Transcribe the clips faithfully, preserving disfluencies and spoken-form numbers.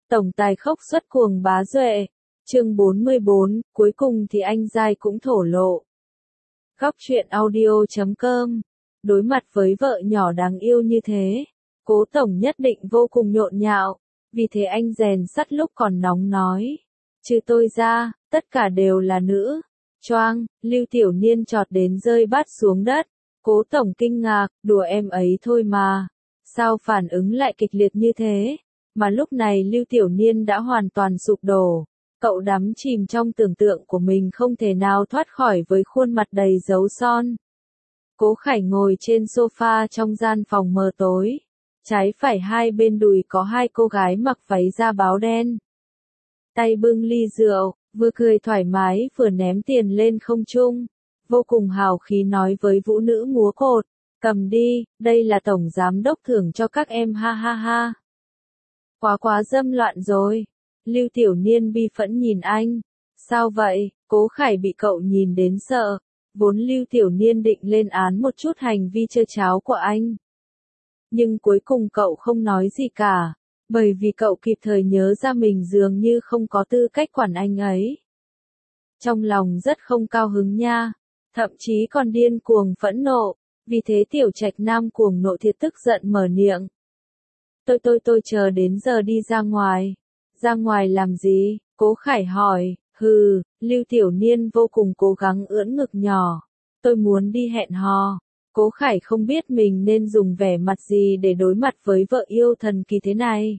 Tổng tài khốc xuất cuồng bá duệ. Chương bốn mươi bốn, cuối cùng thì anh giai cũng thổ lộ. Góc truyện audio chấm com. Đối mặt với vợ nhỏ đáng yêu như thế, Cố tổng nhất định vô cùng nhộn nhạo, vì thế anh rèn sắt lúc còn nóng nói. Trừ tôi ra, tất cả đều là nữ. Choang, Lưu Tiểu Niên chọt đến rơi bát xuống đất. Cố tổng kinh ngạc, đùa em ấy thôi mà. Sao phản ứng lại kịch liệt như thế? Mà lúc này Lưu Tiểu Niên đã hoàn toàn sụp đổ. Cậu đắm chìm trong tưởng tượng của mình không thể nào thoát khỏi với khuôn mặt đầy dấu son. Cố Khải ngồi trên sofa trong gian phòng mờ tối. Trái phải hai bên đùi có hai cô gái mặc váy da báo đen. Tay bưng ly rượu, vừa cười thoải mái vừa ném tiền lên không trung. Vô cùng hào khí nói với vũ nữ múa cột. Cầm đi, đây là tổng giám đốc thưởng cho các em ha ha ha. Quá quá dâm loạn rồi. Lưu Tiểu Niên bi phẫn nhìn anh. Sao vậy? Cố Khải bị cậu nhìn đến sợ. Vốn Lưu Tiểu Niên định lên án một chút hành vi chơi cháo của anh. Nhưng cuối cùng cậu không nói gì cả. Bởi vì cậu kịp thời nhớ ra mình dường như không có tư cách quản anh ấy. Trong lòng rất không cao hứng nha. Thậm chí còn điên cuồng phẫn nộ. Vì thế Tiểu Trạch Nam cuồng nộ thiệt tức giận mở miệng. Tôi tôi tôi chờ đến giờ đi ra ngoài. Ra ngoài làm gì? Cố Khải hỏi. Hừ, Lưu Tiểu Niên vô cùng cố gắng ưỡn ngực nhỏ. Tôi muốn đi hẹn hò. Cố Khải không biết mình nên dùng vẻ mặt gì để đối mặt với vợ yêu thần kỳ thế này.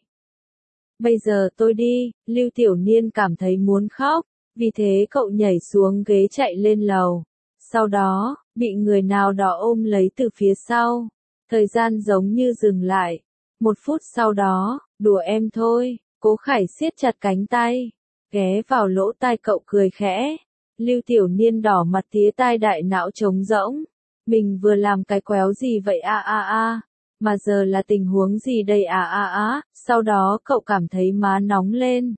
Bây giờ tôi đi, Lưu Tiểu Niên cảm thấy muốn khóc, vì thế cậu nhảy xuống ghế chạy lên lầu. Sau đó, bị người nào đó ôm lấy từ phía sau. Thời gian giống như dừng lại. Một phút sau đó, đùa em thôi, Cố Khải siết chặt cánh tay. Ghé vào lỗ tai cậu cười khẽ. Lưu Tiểu Niên đỏ mặt tía tai đại não trống rỗng. Mình vừa làm cái quéo gì vậy a a a, mà giờ là tình huống gì đây a a a, sau đó cậu cảm thấy má nóng lên.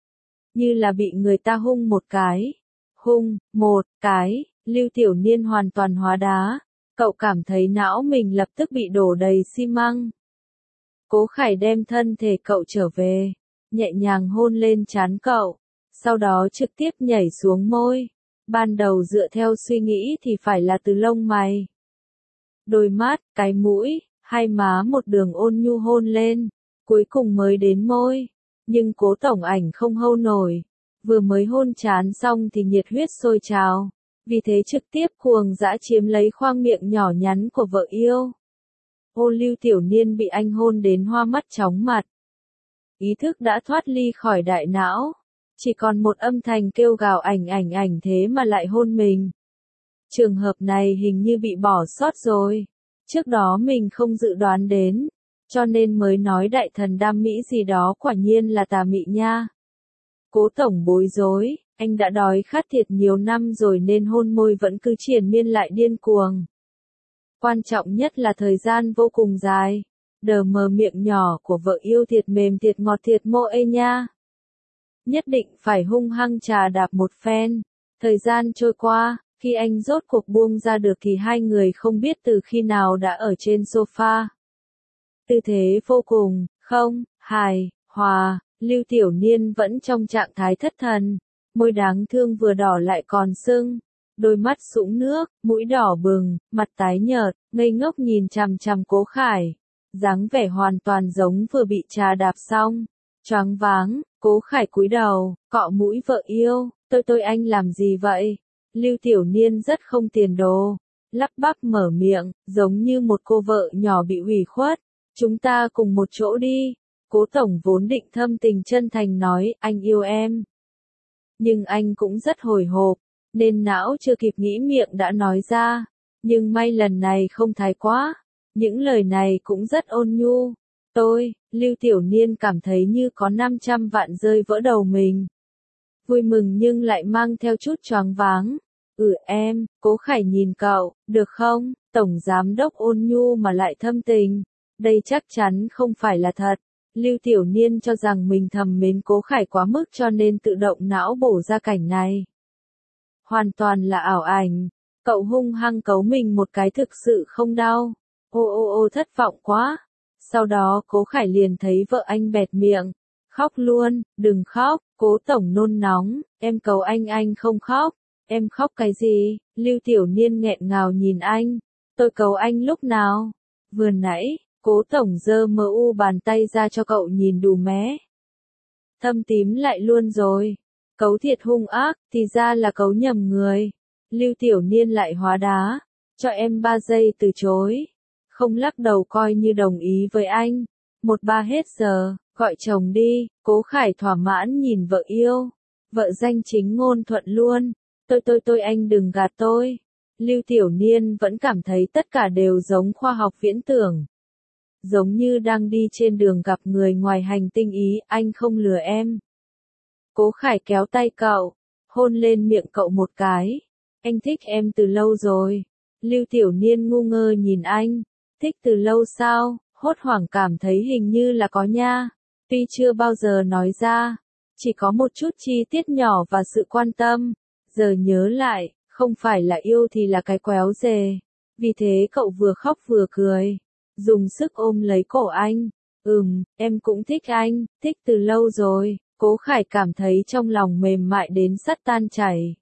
Như là bị người ta hung một cái. Hung, một cái, Lưu Tiểu Niên hoàn toàn hóa đá. Cậu cảm thấy não mình lập tức bị đổ đầy xi măng. Cố Khải đem thân thể cậu trở về, nhẹ nhàng hôn lên trán cậu, sau đó trực tiếp nhảy xuống môi. Ban đầu dựa theo suy nghĩ thì phải là từ lông mày, đôi mắt, cái mũi, hai má một đường ôn nhu hôn lên, cuối cùng mới đến môi. Nhưng Cố tổng ảnh không hâu nổi, vừa mới hôn trán xong thì nhiệt huyết sôi trào, vì thế trực tiếp cuồng dã chiếm lấy khoang miệng nhỏ nhắn của vợ yêu. Ô Lưu Tiểu Niên bị anh hôn đến hoa mắt chóng mặt. Ý thức đã thoát ly khỏi đại não. Chỉ còn một âm thanh kêu gào ảnh ảnh ảnh thế mà lại hôn mình. Trường hợp này hình như bị bỏ sót rồi. Trước đó mình không dự đoán đến. Cho nên mới nói đại thần đam mỹ gì đó quả nhiên là tà mị nha. Cố tổng bối rối, anh đã đói khát thiệt nhiều năm rồi nên hôn môi vẫn cứ triền miên lại điên cuồng. Quan trọng nhất là thời gian vô cùng dài. Đờ mờ miệng nhỏ của vợ yêu thiệt mềm thiệt ngọt thiệt mô ê nha. Nhất định phải hung hăng trà đạp một phen. Thời gian trôi qua, khi anh rốt cuộc buông ra được thì hai người không biết từ khi nào đã ở trên sofa. Tư thế vô cùng, không, hài, hòa, Lưu Tiểu Niên vẫn trong trạng thái thất thần. Môi đáng thương vừa đỏ lại còn sưng. Đôi mắt sũng nước, mũi đỏ bừng, mặt tái nhợt, ngây ngốc nhìn chằm chằm Cố Khải. Dáng vẻ hoàn toàn giống vừa bị trà đạp xong. Choáng váng, Cố Khải cúi đầu, cọ mũi vợ yêu, tôi tôi anh làm gì vậy? Lưu Tiểu Niên rất không tiền đồ, lắp bắp mở miệng, giống như một cô vợ nhỏ bị ủy khuất. Chúng ta cùng một chỗ đi. Cố tổng vốn định thâm tình chân thành nói, anh yêu em. Nhưng anh cũng rất hồi hộp, nên não chưa kịp nghĩ miệng đã nói ra. Nhưng may lần này không thái quá. Những lời này cũng rất ôn nhu. Tôi, Lưu Tiểu Niên cảm thấy như có năm trăm vạn rơi vỡ đầu mình. Vui mừng nhưng lại mang theo chút choáng váng. Ừ em, Cố Khải nhìn cậu, được không? Tổng giám đốc ôn nhu mà lại thâm tình. Đây chắc chắn không phải là thật. Lưu Tiểu Niên cho rằng mình thầm mến Cố Khải quá mức cho nên tự động não bổ ra cảnh này. Hoàn toàn là ảo ảnh. Cậu hung hăng cấu mình một cái thực sự không đau. Ô ô ô thất vọng quá. Sau đó Cố Khải liền thấy vợ anh bẹt miệng. Khóc luôn, đừng khóc, Cố Tổng nôn nóng, em cầu anh anh không khóc. Em khóc cái gì? Lưu Tiểu Niên nghẹn ngào nhìn anh. Tôi cầu anh lúc nào? Vừa nãy, Cố Tổng giơ mờ u bàn tay ra cho cậu nhìn đù mé. Thâm tím lại luôn rồi. Cấu thiệt hung ác, thì ra là cấu nhầm người. Lưu Tiểu Niên lại hóa đá. Cho em ba giây từ chối. Không lắc đầu coi như đồng ý với anh. Một ba hết giờ, gọi chồng đi. Cố Khải thỏa mãn nhìn vợ yêu. Vợ danh chính ngôn thuận luôn. Tôi tôi tôi anh đừng gạt tôi. Lưu Tiểu Niên vẫn cảm thấy tất cả đều giống khoa học viễn tưởng. Giống như đang đi trên đường gặp người ngoài hành tinh ý, anh không lừa em. Cố Khải kéo tay cậu, hôn lên miệng cậu một cái. Anh thích em từ lâu rồi. Lưu Tiểu Niên ngu ngơ nhìn anh. Thích từ lâu sao? Hốt hoảng cảm thấy hình như là có nha. Tuy chưa bao giờ nói ra, chỉ có một chút chi tiết nhỏ và sự quan tâm. Giờ nhớ lại, không phải là yêu thì là cái quéo dề. Vì thế cậu vừa khóc vừa cười. Dùng sức ôm lấy cổ anh. Ừm, em cũng thích anh, thích từ lâu rồi. Cố Khải cảm thấy trong lòng mềm mại đến sắp tan chảy.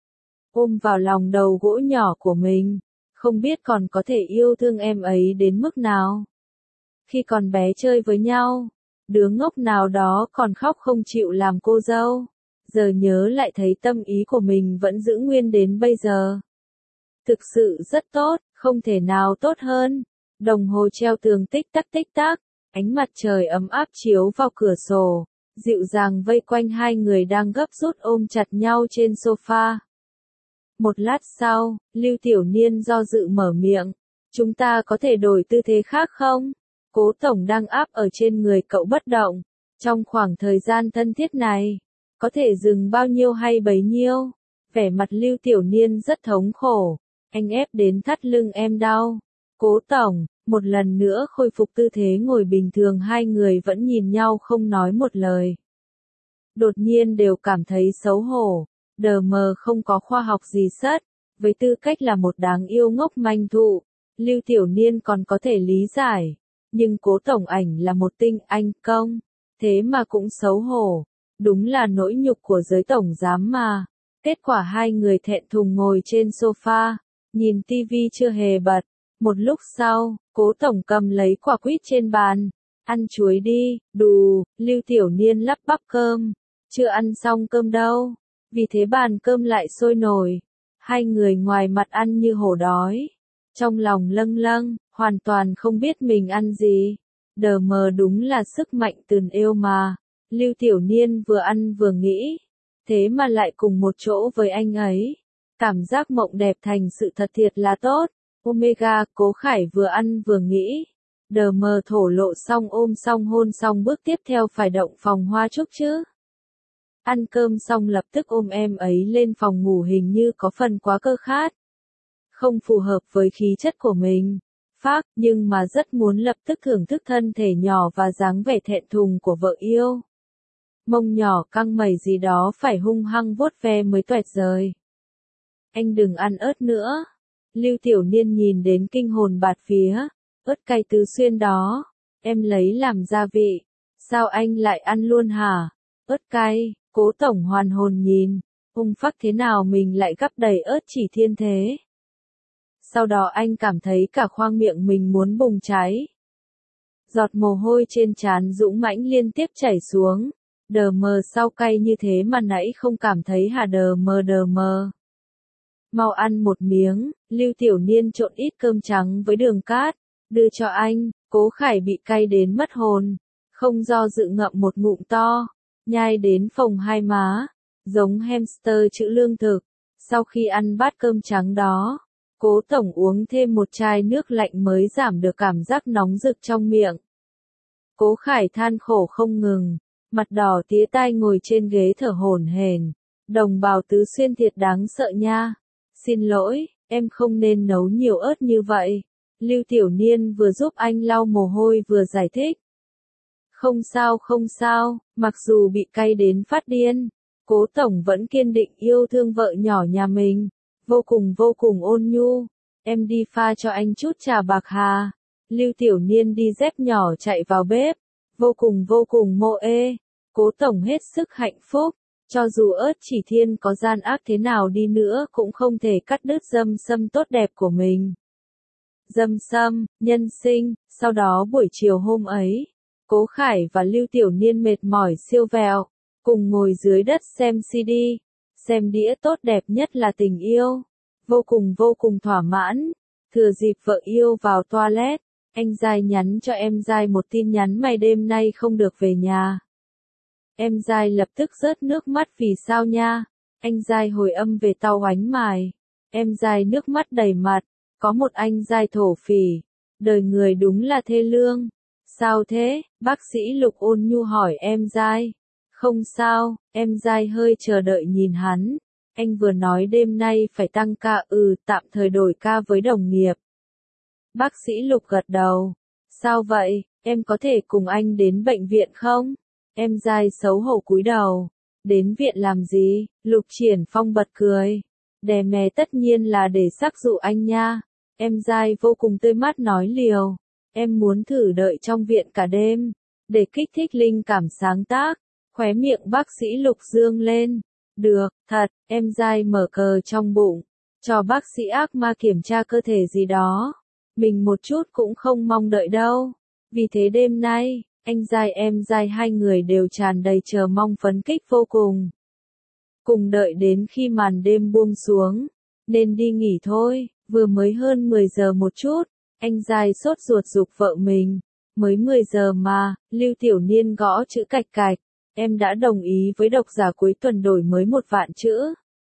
Ôm vào lòng đầu gỗ nhỏ của mình. Không biết còn có thể yêu thương em ấy đến mức nào. Khi còn bé chơi với nhau, đứa ngốc nào đó còn khóc không chịu làm cô dâu. Giờ nhớ lại thấy tâm ý của mình vẫn giữ nguyên đến bây giờ. Thực sự rất tốt, không thể nào tốt hơn. Đồng hồ treo tường tích tắc tích tắc, ánh mặt trời ấm áp chiếu vào cửa sổ, dịu dàng vây quanh hai người đang gấp rút ôm chặt nhau trên sofa. Một lát sau, Lưu Tiểu Niên do dự mở miệng, chúng ta có thể đổi tư thế khác không? Cố Tổng đang áp ở trên người cậu bất động, trong khoảng thời gian thân thiết này, có thể dừng bao nhiêu hay bấy nhiêu. Vẻ mặt Lưu Tiểu Niên rất thống khổ, anh ép đến thắt lưng em đau. Cố Tổng, một lần nữa khôi phục tư thế ngồi bình thường, hai người vẫn nhìn nhau không nói một lời. Đột nhiên đều cảm thấy xấu hổ, đờ mờ không có khoa học gì sất, với tư cách là một đáng yêu ngốc manh thụ, Lưu Tiểu Niên còn có thể lý giải, nhưng Cố Tổng ảnh là một tinh anh công, thế mà cũng xấu hổ, đúng là nỗi nhục của giới tổng giám mà. Kết quả hai người thẹn thùng ngồi trên sofa, nhìn tivi chưa hề bật. Một lúc sau, Cố Tổng cầm lấy quả quýt trên bàn. Ăn chuối đi, đù, Lưu Tiểu Niên lắp bắp cơm. Chưa ăn xong cơm đâu. Vì thế bàn cơm lại sôi nổi. Hai người ngoài mặt ăn như hổ đói. Trong lòng lâng lâng, hoàn toàn không biết mình ăn gì. Đờ mờ đúng là sức mạnh từn yêu mà. Lưu Tiểu Niên vừa ăn vừa nghĩ. Thế mà lại cùng một chỗ với anh ấy. Cảm giác mộng đẹp thành sự thật thiệt là tốt. Omega, Cố Khải vừa ăn vừa nghĩ. Đờ mờ thổ lộ xong ôm xong hôn xong bước tiếp theo phải động phòng hoa chúc chứ. Ăn cơm xong lập tức ôm em ấy lên phòng ngủ, hình như có phần quá cơ khát. Không phù hợp với khí chất của mình. Phác, nhưng mà rất muốn lập tức thưởng thức thân thể nhỏ và dáng vẻ thẹn thùng của vợ yêu. Mông nhỏ căng mẩy gì đó phải hung hăng vuốt ve mới toẹt rời. Anh đừng ăn ớt nữa. Lưu Tiểu Niên nhìn đến kinh hồn bạt phía, ớt cay tứ xuyên đó, em lấy làm gia vị, sao anh lại ăn luôn hả? Ớt cay, Cố Tổng hoàn hồn nhìn, ung phắc thế nào mình lại gắp đầy ớt chỉ thiên thế. Sau đó anh cảm thấy cả khoang miệng mình muốn bùng cháy. Giọt mồ hôi trên trán dũng mãnh liên tiếp chảy xuống, đờ mờ sao cay như thế mà nãy không cảm thấy hả? Đờ mờ đờ mờ. Mau ăn một miếng, Lưu Tiểu Niên trộn ít cơm trắng với đường cát, đưa cho anh. Cố Khải bị cay đến mất hồn, không do dự ngậm một ngụm to, nhai đến phồng hai má, giống hamster trữ lương thực. Sau khi ăn bát cơm trắng đó, Cố Tổng uống thêm một chai nước lạnh mới giảm được cảm giác nóng rực trong miệng. Cố Khải than khổ không ngừng, mặt đỏ tía tai ngồi trên ghế thở hổn hển. Đồng bào tứ xuyên thiệt đáng sợ nha. Xin lỗi, em không nên nấu nhiều ớt như vậy. Lưu Tiểu Niên vừa giúp anh lau mồ hôi vừa giải thích. Không sao không sao, mặc dù bị cay đến phát điên, Cố Tổng vẫn kiên định yêu thương vợ nhỏ nhà mình, vô cùng vô cùng ôn nhu. Em đi pha cho anh chút trà bạc hà. Lưu Tiểu Niên đi dép nhỏ chạy vào bếp, vô cùng vô cùng mô ê. Cố tổng hết sức hạnh phúc, cho dù ớt chỉ thiên có gian ác thế nào đi nữa cũng không thể cắt đứt dâm sâm tốt đẹp của mình. Dâm sâm, nhân sinh, sau đó buổi chiều hôm ấy, Cố Khải và Lưu Tiểu Niên mệt mỏi siêu vẹo, cùng ngồi dưới đất xem xê đê, xem đĩa tốt đẹp nhất là Tình Yêu, vô cùng vô cùng thỏa mãn. Thừa dịp vợ yêu vào toilet, anh Giai nhắn cho em Giai một tin nhắn mày đêm nay không được về nhà. Em Giai lập tức rớt nước mắt vì sao nha, anh Giai hồi âm về tao oánh mài, em Giai nước mắt đầy mặt, có một anh Giai thổ phỉ, đời người đúng là thê lương. Sao thế, bác sĩ Lục ôn nhu hỏi em Giai. Không sao, em Giai hơi chờ đợi nhìn hắn. Anh vừa nói đêm nay phải tăng ca, ừ, tạm thời đổi ca với đồng nghiệp. Bác sĩ Lục gật đầu. Sao vậy, em có thể cùng anh đến bệnh viện không? Em Giai xấu hổ cúi đầu. Đến viện làm gì? Lục Triển Phong bật cười. Đè mè tất nhiên là để sắc dụ anh nha. Em Giai vô cùng tươi mát nói liều. Em muốn thử đợi trong viện cả đêm, để kích thích linh cảm sáng tác. Khóe miệng bác sĩ Lục dương lên. Được, thật, em Giai mở cờ trong bụng, cho bác sĩ ác ma kiểm tra cơ thể gì đó. Mình một chút cũng không mong đợi đâu. Vì thế đêm nay, anh Giai em Giai hai người đều tràn đầy chờ mong phấn khích vô cùng. Cùng đợi đến khi màn đêm buông xuống, nên đi nghỉ thôi, vừa mới hơn mười giờ một chút, anh Giai sốt ruột giục vợ mình. Mới mười giờ mà, Lưu Tiểu Niên gõ chữ cạch cạch. Em đã đồng ý với độc giả cuối tuần đổi mới một vạn chữ.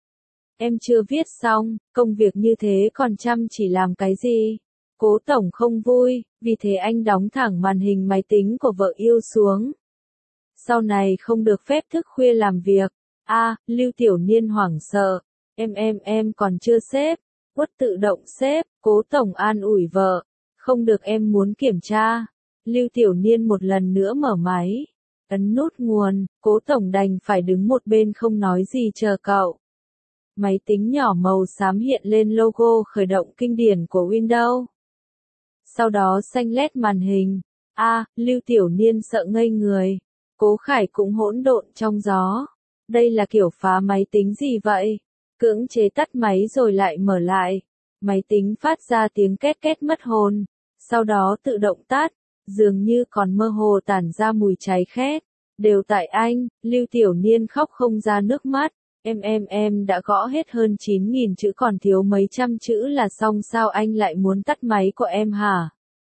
Em chưa viết xong, công việc như thế còn chăm chỉ làm cái gì? Cố tổng không vui, vì thế anh đóng thẳng màn hình máy tính của vợ yêu xuống. Sau này không được phép thức khuya làm việc. A, à, Lưu Tiểu Niên hoảng sợ. Em em em còn chưa xếp. Quất tự động xếp, Cố tổng an ủi vợ. Không được em muốn kiểm tra. Lưu Tiểu Niên một lần nữa mở máy. Ấn nút nguồn, Cố tổng đành phải đứng một bên không nói gì chờ cậu. Máy tính nhỏ màu xám hiện lên logo khởi động kinh điển của Windows. Sau đó xanh lét màn hình. A, à, Lưu Tiểu Niên sợ ngây người. Cố Khải cũng hỗn độn trong gió. Đây là kiểu phá máy tính gì vậy? Cưỡng chế tắt máy rồi lại mở lại. Máy tính phát ra tiếng két két mất hồn. Sau đó tự động tắt. Dường như còn mơ hồ tản ra mùi cháy khét. Đều tại anh, Lưu Tiểu Niên khóc không ra nước mắt. Em em em đã gõ hết hơn chín nghìn chữ còn thiếu mấy trăm chữ là xong sao anh lại muốn tắt máy của em hả?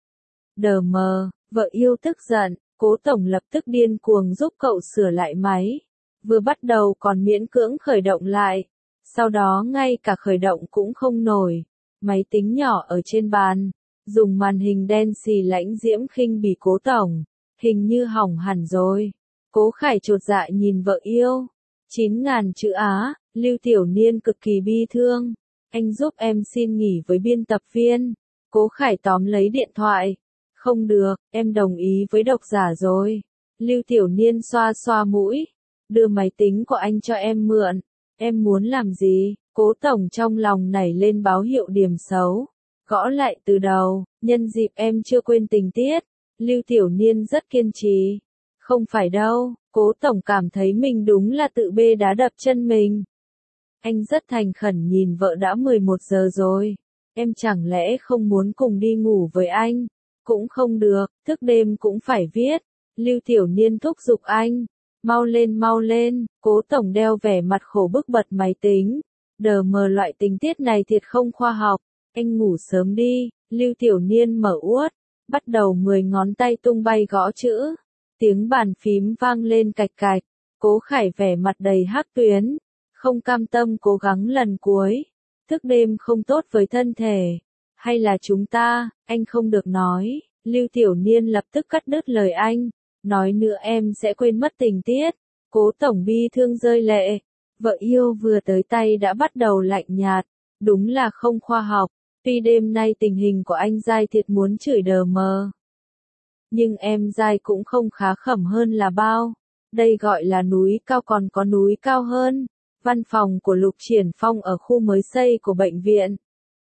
Đờ mờ, vợ yêu tức giận, Cố tổng lập tức điên cuồng giúp cậu sửa lại máy. Vừa bắt đầu còn miễn cưỡng khởi động lại. Sau đó ngay cả khởi động cũng không nổi. Máy tính nhỏ ở trên bàn. Dùng màn hình đen xì lãnh diễm khinh bỉ Cố tổng. Hình như hỏng hẳn rồi. Cố Khải chột dạ nhìn vợ yêu. chín ngàn chữ Á, Lưu Tiểu Niên cực kỳ bi thương. Anh giúp em xin nghỉ với biên tập viên. Cố Khải tóm lấy điện thoại. Không được, em đồng ý với độc giả rồi. Lưu Tiểu Niên xoa xoa mũi. Đưa máy tính của anh cho em mượn. Em muốn làm gì? Cố tổng trong lòng nảy lên báo hiệu điểm xấu. Gõ lại từ đầu, nhân dịp em chưa quên tình tiết. Lưu Tiểu Niên rất kiên trì. Không phải đâu, Cố tổng cảm thấy mình đúng là tự bê đá đập chân mình. Anh rất thành khẩn nhìn vợ đã mười một giờ rồi. Em chẳng lẽ không muốn cùng đi ngủ với anh? Cũng không được, thức đêm cũng phải viết. Lưu Tiểu Niên thúc giục anh. Mau lên mau lên, Cố tổng đeo vẻ mặt khổ bức bật máy tính. Đờ mờ loại tình tiết này thiệt không khoa học. Anh ngủ sớm đi, Lưu Tiểu Niên mở uất. Bắt đầu mười ngón tay tung bay gõ chữ. Tiếng bàn phím vang lên cạch cạch. Cố Khải vẻ mặt đầy hắc tuyến. Không cam tâm cố gắng lần cuối. Thức đêm không tốt với thân thể. Hay là chúng ta, anh không được nói. Lưu Tiểu Niên lập tức cắt đứt lời anh. Nói nữa em sẽ quên mất tình tiết. Cố tổng bi thương rơi lệ. Vợ yêu vừa tới tay đã bắt đầu lạnh nhạt. Đúng là không khoa học. Tuy đêm nay tình hình của anh Giai thiệt muốn chửi đờ mờ. Nhưng em Giai cũng không khá khẩm hơn là bao. Đây gọi là núi cao còn có núi cao hơn. Văn phòng của Lục Triển Phong ở khu mới xây của bệnh viện.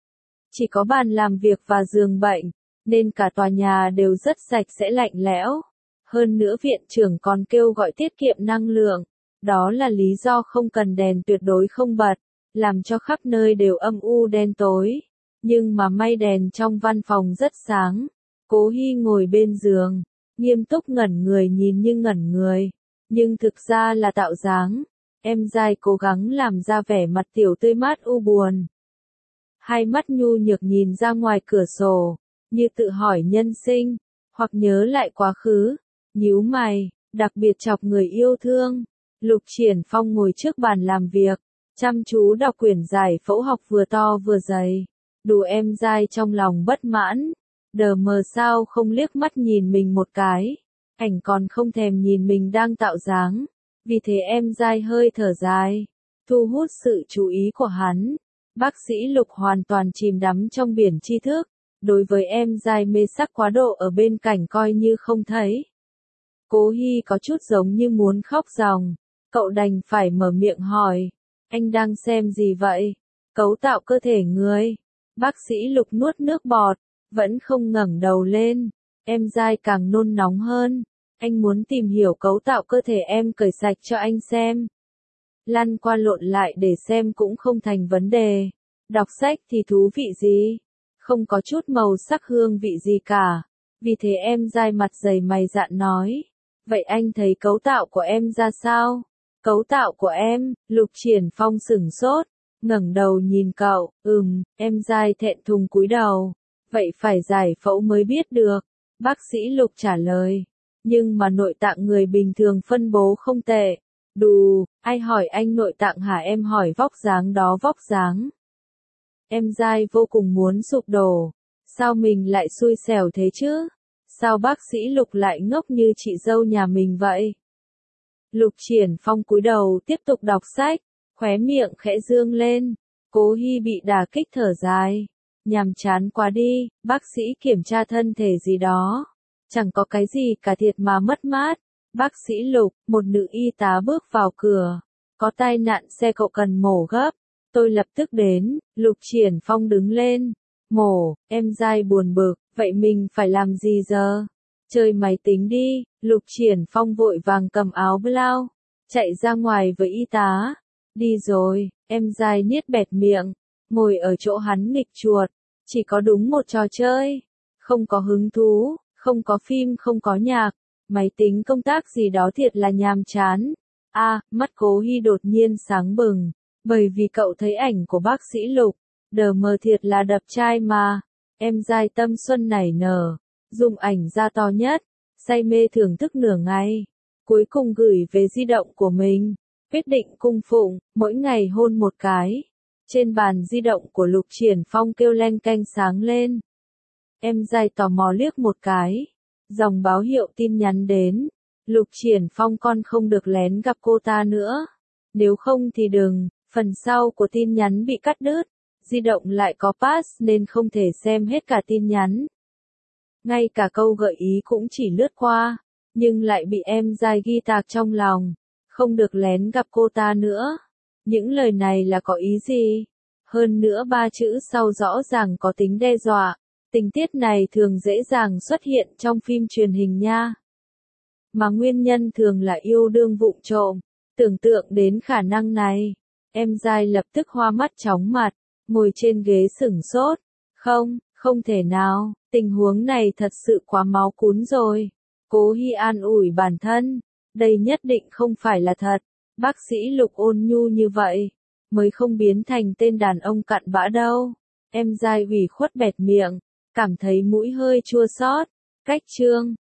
Chỉ có bàn làm việc và giường bệnh, nên cả tòa nhà đều rất sạch sẽ lạnh lẽo. Hơn nữa viện trưởng còn kêu gọi tiết kiệm năng lượng. Đó là lý do không cần đèn tuyệt đối không bật, làm cho khắp nơi đều âm u đen tối. Nhưng mà may đèn trong văn phòng rất sáng. Cố Hy ngồi bên giường, nghiêm túc ngẩn người nhìn như ngẩn người. Nhưng thực ra là tạo dáng. Em dai cố gắng làm ra vẻ mặt tiểu tươi mát u buồn. Hai mắt nhu nhược nhìn ra ngoài cửa sổ, như tự hỏi nhân sinh, hoặc nhớ lại quá khứ. Nhíu mày, đặc biệt chọc người yêu thương. Lục Triển Phong ngồi trước bàn làm việc, chăm chú đọc quyển giải phẫu học vừa to vừa dày. Đủ em dai trong lòng bất mãn. Đờ mờ sao không liếc mắt nhìn mình một cái. Ảnh còn không thèm nhìn mình đang tạo dáng. Vì thế em dai hơi thở dài, thu hút sự chú ý của hắn. Bác sĩ Lục hoàn toàn chìm đắm trong biển tri thức. Đối với em dai mê sắc quá độ ở bên cạnh coi như không thấy. Cố Hy có chút giống như muốn khóc ròng. Cậu đành phải mở miệng hỏi. Anh đang xem gì vậy? Cấu tạo cơ thể người. Bác sĩ Lục nuốt nước bọt, vẫn không ngẩng đầu lên. Em dai càng nôn nóng hơn. Anh muốn tìm hiểu cấu tạo cơ thể em cởi sạch cho anh xem. Lăn qua lộn lại để xem cũng không thành vấn đề. Đọc sách thì thú vị gì? Không có chút màu sắc hương vị gì cả. Vì thế em dai mặt dày mày dạn nói. Vậy anh thấy cấu tạo của em ra sao? Cấu tạo của em, Lục Triển Phong sửng sốt, ngẩng đầu nhìn cậu, ừm, em dai thẹn thùng cúi đầu. Vậy phải giải phẫu mới biết được. Bác sĩ Lục trả lời. Nhưng mà nội tạng người bình thường phân bố không tệ. Đù, ai hỏi anh nội tạng hả? Em hỏi vóc dáng đó vóc dáng. Em dai vô cùng muốn sụp đổ. Sao mình lại xui xẻo thế chứ? Sao bác sĩ Lục lại ngốc như chị dâu nhà mình vậy? Lục Triển Phong cúi đầu tiếp tục đọc sách, khóe miệng khẽ dương lên. Cố Hy bị đả kích thở dài. Nhàm chán quá đi, bác sĩ kiểm tra thân thể gì đó. Chẳng có cái gì cả thiệt mà mất mát. Bác sĩ Lục, một nữ y tá bước vào cửa. Có tai nạn xe cậu cần mổ gấp. Tôi lập tức đến. Lục Triển Phong đứng lên. Mổ, em dai buồn bực, vậy mình phải làm gì giờ? Chơi máy tính đi. Lục Triển Phong vội vàng cầm áo blau, chạy ra ngoài với y tá. Đi rồi, em dai niết bẹt miệng, ngồi ở chỗ hắn nghịch chuột. Chỉ có đúng một trò chơi. Không có hứng thú, không có phim, không có nhạc. Máy tính công tác gì đó thiệt là nhàm chán. A, à, mắt Cố Hy đột nhiên sáng bừng. Bởi vì cậu thấy ảnh của bác sĩ Lục. Đờ mờ thiệt là đập trai mà. Em dai tâm xuân nảy nở. Dùng ảnh ra to nhất. Say mê thưởng thức nửa ngày. Cuối cùng gửi về di động của mình. Quyết định cung phụng, mỗi ngày hôn một cái. Trên bàn di động của Lục Triển Phong kêu leng keng sáng lên. Em dai tò mò liếc một cái. Dòng báo hiệu tin nhắn đến. Lục Triển Phong con không được lén gặp cô ta nữa. Nếu không thì đừng. Phần sau của tin nhắn bị cắt đứt. Di động lại có pass nên không thể xem hết cả tin nhắn. Ngay cả câu gợi ý cũng chỉ lướt qua. Nhưng lại bị em dai ghi tạc trong lòng. Không được lén gặp cô ta nữa. Những lời này là có ý gì? Hơn nữa ba chữ sau rõ ràng có tính đe dọa. Tình tiết này thường dễ dàng xuất hiện trong phim truyền hình nha. Mà nguyên nhân thường là yêu đương vụng trộm. Tưởng tượng đến khả năng này. Em dai lập tức hoa mắt chóng mặt. Ngồi trên ghế sửng sốt. Không, không thể nào. Tình huống này thật sự quá máu cún rồi. Cố Hy an ủi bản thân. Đây nhất định không phải là thật. Bác sĩ Lục ôn nhu như vậy. Mới không biến thành tên đàn ông cặn bã đâu. Em dai ủy khuất bẹt miệng. Cảm thấy mũi hơi chua xót. Cách chương.